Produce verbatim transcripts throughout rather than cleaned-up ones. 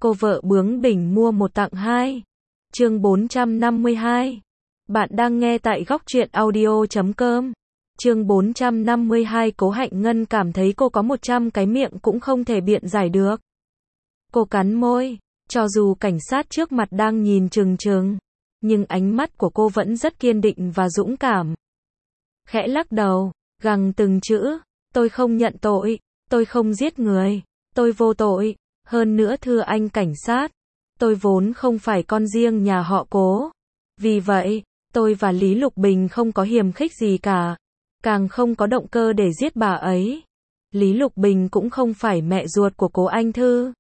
Cô vợ bướng bỉnh mua một tặng hai. Chương bốn trăm năm mươi hai. Bạn đang nghe tại góc truyện audio chấm com. Chương bốn trăm năm mươi hai. Cố Hạnh Ngân cảm thấy cô có một trăm cái miệng cũng không thể biện giải được. Cô cắn môi, cho dù cảnh sát trước mặt đang nhìn trừng trừng, nhưng ánh mắt của cô vẫn rất kiên định và dũng cảm. Khẽ lắc đầu, gằn từng chữ, tôi không nhận tội, tôi không giết người, tôi vô tội, hơn nữa thưa anh cảnh sát, tôi vốn không phải con riêng nhà họ Cố. Vì vậy, tôi và Lý Lục Bình không có hiềm khích gì cả, càng không có động cơ để giết bà ấy. Lý Lục Bình cũng không phải mẹ ruột của Cố Anh Thư.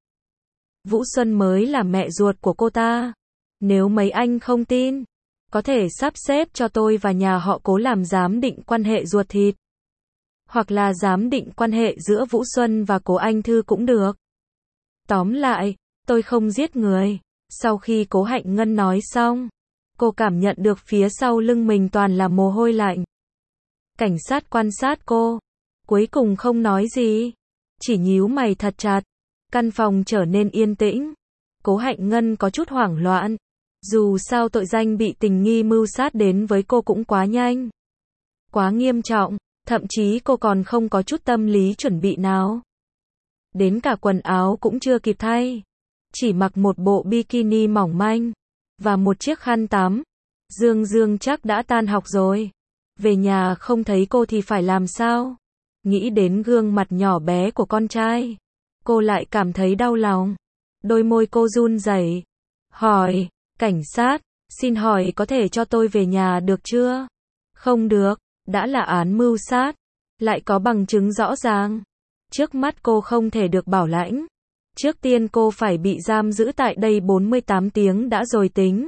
Vũ Xuân mới là mẹ ruột của cô ta. Nếu mấy anh không tin, có thể sắp xếp cho tôi và nhà họ Cố làm giám định quan hệ ruột thịt. Hoặc là giám định quan hệ giữa Vũ Xuân và Cố Anh Thư cũng được. Tóm lại, tôi không giết người. Sau khi Cố Hạnh Ngân nói xong, cô cảm nhận được phía sau lưng mình toàn là mồ hôi lạnh. Cảnh sát quan sát cô, cuối cùng không nói gì, chỉ nhíu mày thật chặt. Căn phòng trở nên yên tĩnh. Cố Hạnh Ngân có chút hoảng loạn. Dù sao tội danh bị tình nghi mưu sát đến với cô cũng quá nhanh, quá nghiêm trọng, thậm chí cô còn không có chút tâm lý chuẩn bị nào. Đến cả quần áo cũng chưa kịp thay, chỉ mặc một bộ bikini mỏng manh và một chiếc khăn tắm. Dương Dương chắc đã tan học rồi, về nhà không thấy cô thì phải làm sao? Nghĩ đến gương mặt nhỏ bé của con trai, cô lại cảm thấy đau lòng. Đôi môi cô run rẩy, hỏi, cảnh sát, xin hỏi có thể cho tôi về nhà được chưa? Không được, đã là án mưu sát, lại có bằng chứng rõ ràng. Trước mắt cô không thể được bảo lãnh. Trước tiên cô phải bị giam giữ tại đây bốn mươi tám tiếng đã rồi tính.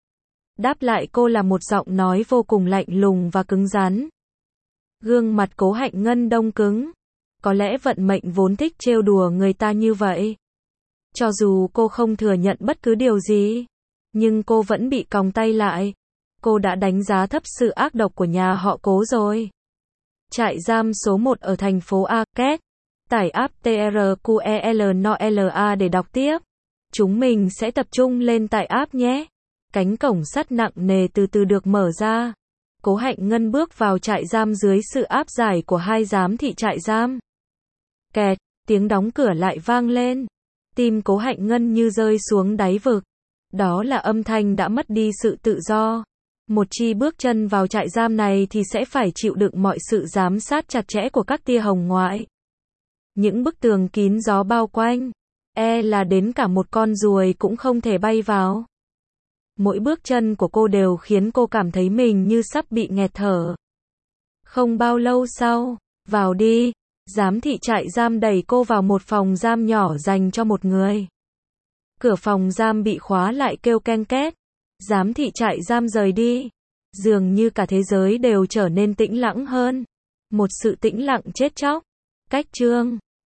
Đáp lại cô là một giọng nói vô cùng lạnh lùng và cứng rắn. Gương mặt Cố Hạnh Ngân đông cứng. Có lẽ vận mệnh vốn thích trêu đùa người ta như vậy. Cho dù cô không thừa nhận bất cứ điều gì, nhưng cô vẫn bị còng tay lại. Cô đã đánh giá thấp sự ác độc của nhà họ Cố rồi. Trại giam số một ở thành phố A, Két. Tải app tê rờ quy e lờ en o lờ a để đọc tiếp. Chúng mình sẽ tập trung lên tại app nhé. Cánh cổng sắt nặng nề từ từ được mở ra. Cố Hạnh Ngân bước vào trại giam dưới sự áp giải của hai giám thị trại giam. Kẹt, tiếng đóng cửa lại vang lên. Tim Cố Hạnh Ngân như rơi xuống đáy vực. Đó là âm thanh đã mất đi sự tự do. Một chi bước chân vào trại giam này thì sẽ phải chịu đựng mọi sự giám sát chặt chẽ của các tia hồng ngoại. Những bức tường kín gió bao quanh, e là đến cả một con ruồi cũng không thể bay vào. Mỗi bước chân của cô đều khiến cô cảm thấy mình như sắp bị nghẹt thở. Không bao lâu sau, vào đi, giám thị trại giam đẩy cô vào một phòng giam nhỏ dành cho một người. Cửa phòng giam bị khóa lại kêu ken két. Giám thị trại giam rời đi. Dường như cả thế giới đều trở nên tĩnh lặng hơn. Một sự tĩnh lặng chết chóc. Cách chương